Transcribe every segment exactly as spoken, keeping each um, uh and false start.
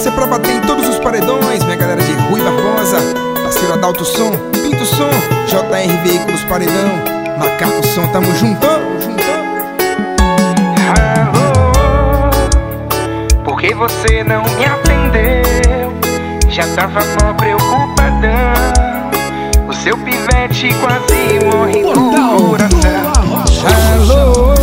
Essa é pra bater em todos os paredões, minha galera de Rui Barbosa, parceiro Adalto Som, Pinto Som, J R Veículos Paredão, Macaco Som, tamo junto, junto. Alô, por que você não me atendeu? Já tava mó preocupadão. O seu pivete quase morre do coração. Alô,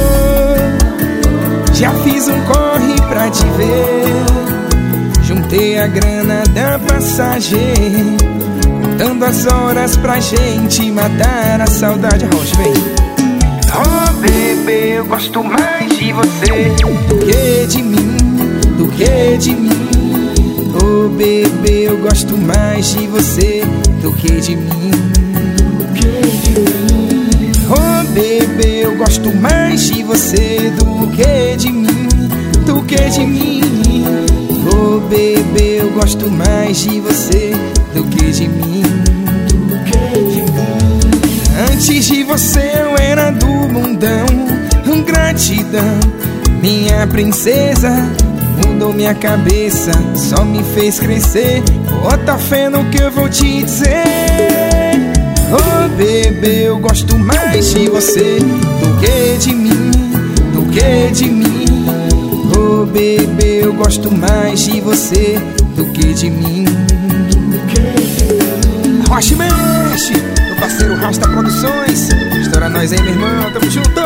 já fiz um corre pra te ver. Juntei a grana da passagem, contando as horas pra gente matar a saudade. Rocha, vem. Oh, bebê, eu gosto mais de você do que de mim, do que de mim. Oh, bebê, eu gosto mais de você do que de mim, do que de mim. Oh, bebê, eu gosto mais de você do que de mim, do que de mim. Oh, bebê, eu gosto mais de você do que de mim, do que de mim. Antes de você eu era do mundão, gratidão, minha princesa. Mudou minha cabeça, só me fez crescer. Bota fé no que eu vou te dizer. Oh, bebê, eu gosto mais de você do que de mim, do que de mim. Oh, bebê, eu gosto mais de você do que de mim, do que de mim. Rocha mexe, meu parceiro Rasta Produções. Estoura nós aí, meu irmão, tamo junto.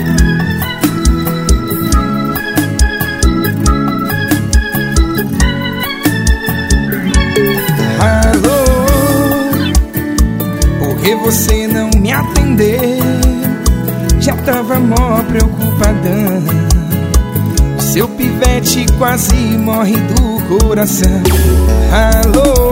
Você não me atendeu, já tava mó preocupadão. O seu pivete quase morre do coração. Alô,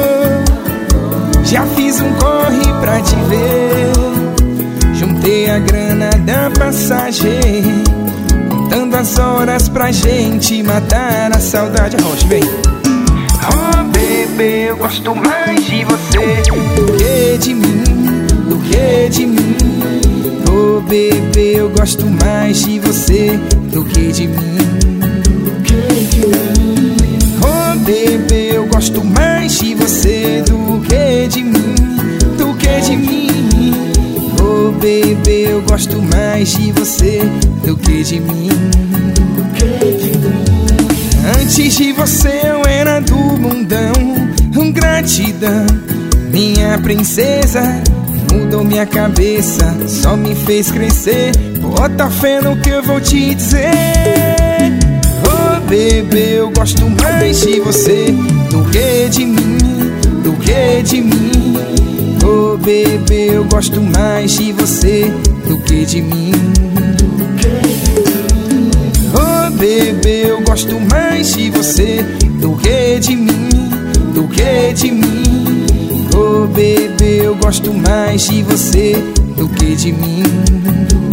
já fiz um corre pra te ver. Juntei a grana da passagem, contando as horas pra gente matar a saudade. Rocha, vem. Oh, bebê, eu gosto mais de você do que de mim, do que de mim. Oh, bebê, eu gosto mais de você do que de mim, do que de mim. Oh, bebê, eu gosto mais de você do que de mim, do que de mim. Oh, bebê, eu gosto mais de você do que de mim, do que de mim. Antes de você eu era do mundão, gratidão, minha princesa. Mudou minha cabeça, só me fez crescer. Bota fé no que eu vou te dizer. Oh, bebê, eu gosto mais de você do que de mim, do que de mim. Oh, bebê, eu gosto mais de você do que de mim, do que de mim. Oh, bebê, eu gosto mais de você do que de mim, do que de mim. Oh, bebê, eu gosto mais de você do que de mim.